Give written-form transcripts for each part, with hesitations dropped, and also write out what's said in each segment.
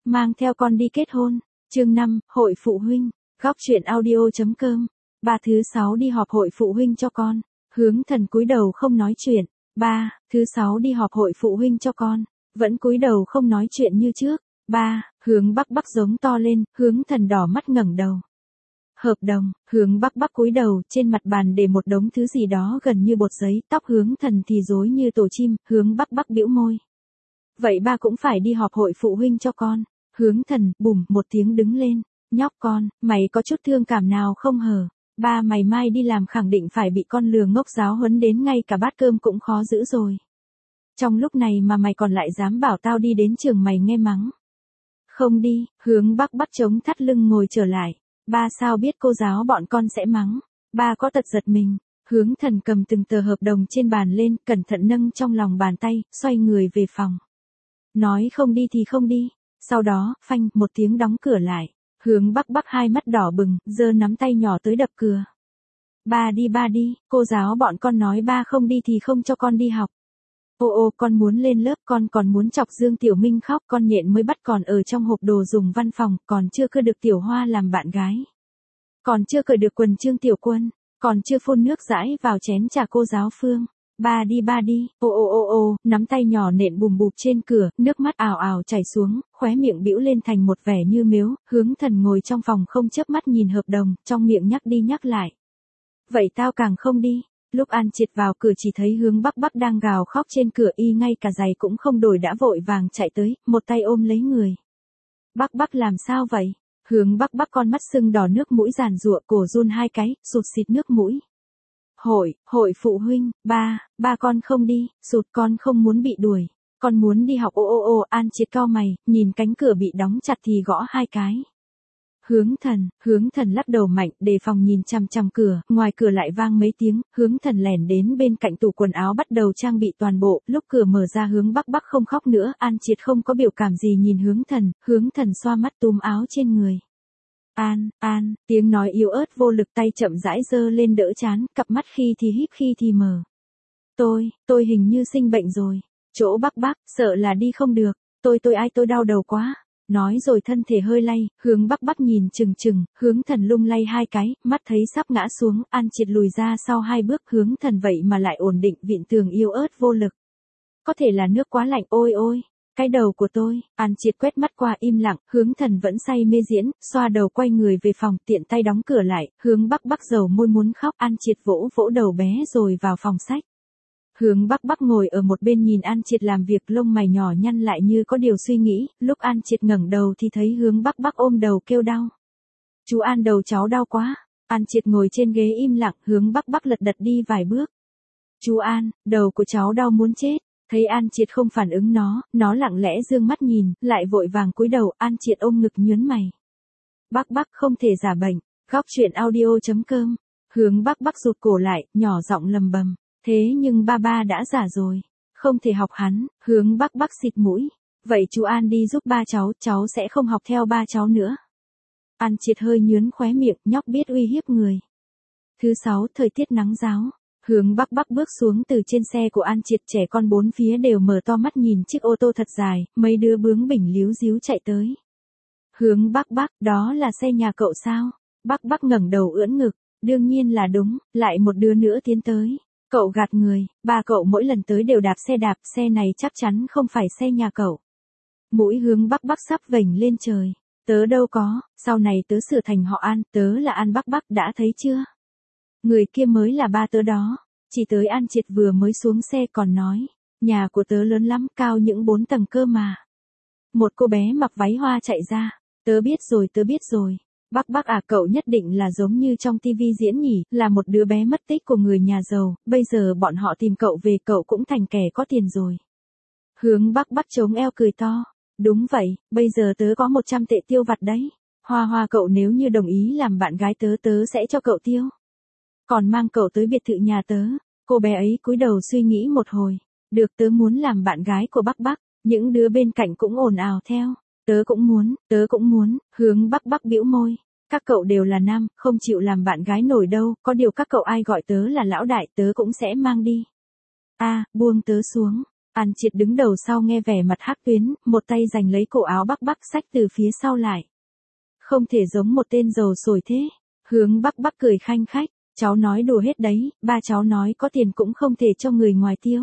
mang theo con đi kết hôn. Chương 5, hội phụ huynh. Góc truyện audio.com. Ba thứ 6 đi họp hội phụ huynh cho con. Hướng Thần cúi đầu không nói chuyện. Ba, thứ 6 đi họp hội phụ huynh cho con. Vẫn cúi đầu không nói chuyện như trước. Ba, Hướng Bắc giống to lên, Hướng Thần đỏ mắt ngẩng đầu. Hợp đồng. Hướng Bắc cúi đầu, trên mặt bàn để một đống thứ gì đó gần như bột giấy, tóc Hướng Thần thì rối như tổ chim. Hướng Bắc bĩu môi. Vậy ba cũng phải đi họp hội phụ huynh cho con. Hướng Thần, bùm, một tiếng đứng lên. Nhóc con, mày có chút thương cảm nào không hờ? Ba mày mai đi làm khẳng định phải bị con lừa ngốc giáo huấn đến ngay cả bát cơm cũng khó giữ rồi. Trong lúc này mà mày còn lại dám bảo tao đi đến trường mày nghe mắng. Không đi. Hướng Bắc chống thắt lưng ngồi trở lại. Ba sao biết cô giáo bọn con sẽ mắng. Ba có tật giật mình. Hướng Thần cầm từng tờ hợp đồng trên bàn lên, cẩn thận nâng trong lòng bàn tay, xoay người về phòng. Nói không đi thì không đi. Sau đó, phanh, một tiếng đóng cửa lại. Hướng Bắc hai mắt đỏ bừng, giơ nắm tay nhỏ tới đập cửa. Ba đi, cô giáo bọn con nói ba không đi thì không cho con đi học. Ô con muốn lên lớp, con còn muốn chọc Dương Tiểu Minh khóc, con nhện mới bắt còn ở trong hộp đồ dùng văn phòng, còn chưa cưa được Tiểu Hoa làm bạn gái. Còn chưa cởi được quần Trương Tiểu Quân, còn chưa phun nước dãi vào chén trà cô giáo Phương. Ba đi, ô, nắm tay nhỏ nện bùm bụp trên cửa, nước mắt ào ào chảy xuống, khóe miệng bĩu lên thành một vẻ như mếu. Hướng Thần ngồi trong phòng không chớp mắt nhìn hợp đồng, trong miệng nhắc đi nhắc lại. Vậy tao càng không đi. Lúc An Triệt vào cửa chỉ thấy Hướng Bắc đang gào khóc trên cửa, y ngay cả giày cũng không đổi đã vội vàng chạy tới, một tay ôm lấy người. Bắc làm sao vậy? Hướng Bắc con mắt sưng đỏ, nước mũi giàn giụa, cổ run hai cái, sụt xịt nước mũi. Hội phụ huynh. Ba con không đi, sụt, con không muốn bị đuổi. Con muốn đi học. Ô, An Triệt cau mày, nhìn cánh cửa bị đóng chặt thì gõ hai cái. Hướng Thần lắc đầu mạnh, đề phòng nhìn chằm chằm cửa, ngoài cửa lại vang mấy tiếng. Hướng Thần lẻn đến bên cạnh tủ quần áo bắt đầu trang bị toàn bộ, lúc cửa mở ra Hướng Bắc không khóc nữa. An Triệt không có biểu cảm gì nhìn Hướng Thần xoa mắt túm áo trên người. An, tiếng nói yếu ớt vô lực, tay chậm rãi giơ lên đỡ trán, cặp mắt khi thì híp khi thì mở. Tôi hình như sinh bệnh rồi. Chỗ Bắc, sợ là đi không được. Tôi đau đầu quá. Nói rồi thân thể hơi lay, Hướng Bắc nhìn chừng, Hướng Thần lung lay hai cái, mắt thấy sắp ngã xuống. An Triệt lùi ra sau hai bước, Hướng Thần vậy mà lại ổn định, vịn tường yếu ớt vô lực. Có thể là nước quá lạnh. Ôi, cái đầu của tôi. An Triệt quét mắt qua im lặng, Hướng Thần vẫn say mê diễn, xoa đầu quay người về phòng, tiện tay đóng cửa lại. Hướng Bắc dầu môi muốn khóc, An Triệt vỗ đầu bé rồi vào phòng sách. Hướng Bắc ngồi ở một bên nhìn An Triệt làm việc, lông mày nhỏ nhăn lại như có điều suy nghĩ. Lúc An Triệt ngẩng đầu thì thấy Hướng Bắc ôm đầu kêu đau. Chú An, đầu cháu đau quá. An Triệt ngồi trên ghế im lặng, Hướng Bắc lật đật đi vài bước. Chú An, đầu của cháu đau muốn chết. Thấy An Triệt không phản ứng nó lặng lẽ dương mắt nhìn, lại vội vàng cúi đầu. An Triệt ôm ngực nhớn mày. Bắc không thể giả bệnh. Góc truyện audio.com. Hướng Bắc rụt cổ lại, nhỏ giọng lầm bầm. Thế nhưng ba đã giả rồi. Không thể học hắn. Hướng Bắc xịt mũi. Vậy chú An đi giúp ba cháu sẽ không học theo ba cháu nữa. An Triệt hơi nhướn khóe miệng, nhóc biết uy hiếp người. Thứ 6, thời tiết nắng ráo. Hướng Bắc bước xuống từ trên xe của An Triệt, trẻ con bốn phía đều mở to mắt nhìn chiếc ô tô thật dài, mấy đứa bướng bỉnh líu díu chạy tới. Hướng Bắc, đó là xe nhà cậu sao? Bắc ngẩng đầu ưỡn ngực, đương nhiên là đúng, lại một đứa nữa tiến tới. Cậu gạt người, ba cậu mỗi lần tới đều đạp, xe này chắc chắn không phải xe nhà cậu. Mũi Hướng Bắc sắp vểnh lên trời. Tớ đâu có, sau này tớ sửa thành họ An, tớ là An Bắc, đã thấy chưa? Người kia mới là ba tớ đó. Chỉ tới An Triệt vừa mới xuống xe còn nói, nhà của tớ lớn lắm, cao những 4 tầng cơ mà. Một cô bé mặc váy hoa chạy ra, tớ biết rồi. Bắc à, cậu nhất định là giống như trong tivi diễn nhỉ, là một đứa bé mất tích của người nhà giàu, bây giờ bọn họ tìm cậu về, cậu cũng thành kẻ có tiền rồi. Hướng Bắc chống eo cười to, đúng vậy, bây giờ tớ có 100 tệ tiêu vặt đấy. Hoa cậu nếu như đồng ý làm bạn gái tớ sẽ cho cậu tiêu. Còn mang cậu tới biệt thự nhà tớ. Cô bé ấy cúi đầu suy nghĩ một hồi. Được, tớ muốn làm bạn gái của Bắc. Những đứa bên cạnh cũng ồn ào theo. Tớ cũng muốn. Hướng Bắc bĩu môi. Các cậu đều là nam, không chịu làm bạn gái nổi đâu, có điều các cậu ai gọi tớ là lão đại tớ cũng sẽ mang đi. Buông tớ xuống. An Triệt đứng đầu sau nghe vẻ mặt hắc tuyến, một tay giành lấy cổ áo Bắc Bắc xách từ phía sau lại. Không thể giống một tên giàu sổi thế. Hướng Bắc Bắc cười khanh khách, cháu nói đùa hết đấy, ba cháu nói có tiền cũng không thể cho người ngoài tiêu.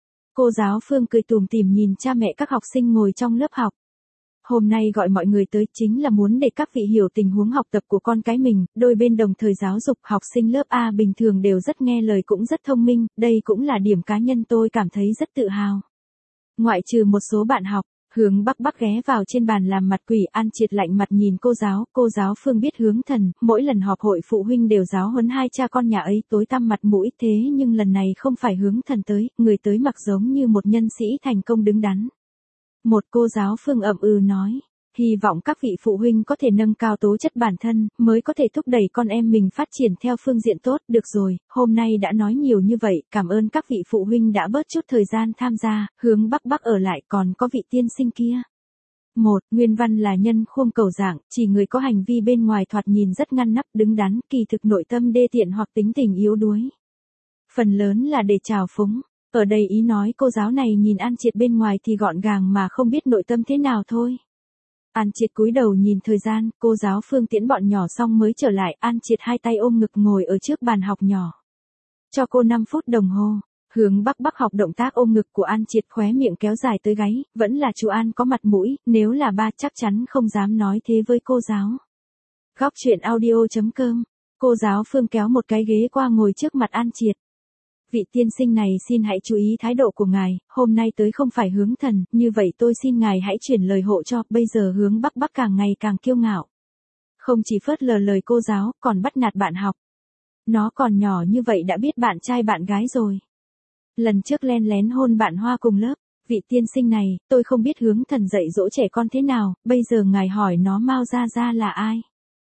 Cô giáo Phương cười tủm tỉm nhìn cha mẹ các học sinh ngồi trong lớp học. Hôm nay gọi mọi người tới chính là muốn để các vị hiểu tình huống học tập của con cái mình, đôi bên đồng thời giáo dục học sinh lớp A bình thường đều rất nghe lời cũng rất thông minh, đây cũng là điểm cá nhân tôi cảm thấy rất tự hào. Ngoại trừ một số bạn học, Hướng Bắc Bắc ghé vào trên bàn làm mặt quỷ. An Triệt lạnh mặt nhìn cô giáo Phương biết hướng thần, mỗi lần họp hội phụ huynh đều giáo huấn hai cha con nhà ấy tối tăm mặt mũi thế nhưng lần này không phải hướng thần tới, người tới mặc giống như một nhân sĩ thành công đứng đắn. Một cô giáo Phương ậm ừ nói, hy vọng các vị phụ huynh có thể nâng cao tố chất bản thân, mới có thể thúc đẩy con em mình phát triển theo phương diện tốt. Được rồi, hôm nay đã nói nhiều như vậy, cảm ơn các vị phụ huynh đã bớt chút thời gian tham gia. Hướng Bắc Bắc ở lại, còn có vị tiên sinh kia. Một, nguyên văn là nhân khuôn cầu dạng, chỉ người có hành vi bên ngoài thoạt nhìn rất ngăn nắp đứng đắn, kỳ thực nội tâm đê tiện hoặc tính tình yếu đuối. Phần lớn là để trào phúng. Ở đây ý nói cô giáo này nhìn An Triệt bên ngoài thì gọn gàng mà không biết nội tâm thế nào thôi. An Triệt cúi đầu nhìn thời gian, cô giáo Phương tiễn bọn nhỏ xong mới trở lại. An Triệt hai tay ôm ngực ngồi ở trước bàn học nhỏ. Cho cô 5 phút đồng hồ. Hướng Bắc Bắc học động tác ôm ngực của An Triệt, khóe miệng kéo dài tới gáy, vẫn là chú An có mặt mũi, nếu là ba chắc chắn không dám nói thế với cô giáo. Góc truyện audio.com. Cô giáo Phương kéo một cái ghế qua ngồi trước mặt An Triệt. Vị tiên sinh này xin hãy chú ý thái độ của ngài, hôm nay tới không phải hướng thần, như vậy tôi xin ngài hãy chuyển lời hộ cho. Bây giờ Hướng Bắc Bắc càng ngày càng kiêu ngạo. Không chỉ phớt lờ lời cô giáo, còn bắt nạt bạn học. Nó còn nhỏ như vậy đã biết bạn trai bạn gái rồi. Lần trước len lén hôn bạn Hoa cùng lớp. Vị tiên sinh này, tôi không biết hướng thần dạy dỗ trẻ con thế nào, bây giờ ngài hỏi nó Mao Gia Gia là ai.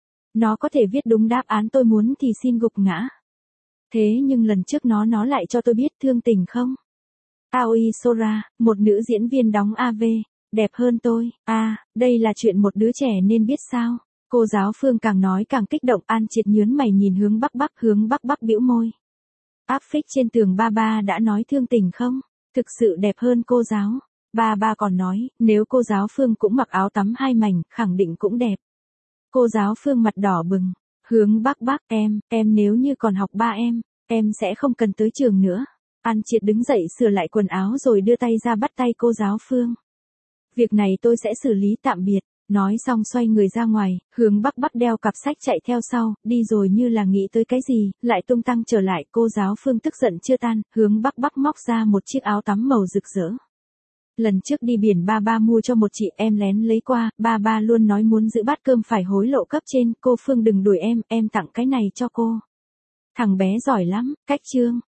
Nó có thể viết đúng đáp án tôi muốn thì xin gục ngã. Thế nhưng lần trước nó lại cho tôi biết thương tình không? Aoi Sora, một nữ diễn viên đóng AV, đẹp hơn tôi. Đây là chuyện một đứa trẻ nên biết sao? Cô giáo Phương càng nói càng kích động. An Triệt nhướng mày nhìn Hướng Bắc Bắc, Hướng Bắc Bắc bĩu môi. Áp phích trên tường ba đã nói thương tình không? Thực sự đẹp hơn cô giáo. Ba còn nói, nếu cô giáo Phương cũng mặc áo tắm 2 mảnh, khẳng định cũng đẹp. Cô giáo Phương mặt đỏ bừng. Hướng Bắc Bắc, em nếu như còn học ba em sẽ không cần tới trường nữa. An Triệt đứng dậy sửa lại quần áo rồi đưa tay ra bắt tay cô giáo Phương. Việc này tôi sẽ xử lý, tạm biệt. Nói xong xoay người ra ngoài, Hướng Bắc Bắc đeo cặp sách chạy theo sau, đi rồi như là nghĩ tới cái gì, lại tung tăng trở lại. Cô giáo Phương tức giận chưa tan, Hướng Bắc Bắc móc ra một chiếc áo tắm màu rực rỡ. Lần trước đi biển ba mua cho một chị em lén lấy qua, ba luôn nói muốn giữ bát cơm phải hối lộ cấp trên, cô Phương đừng đuổi em tặng cái này cho cô. Thằng bé giỏi lắm, cách chương.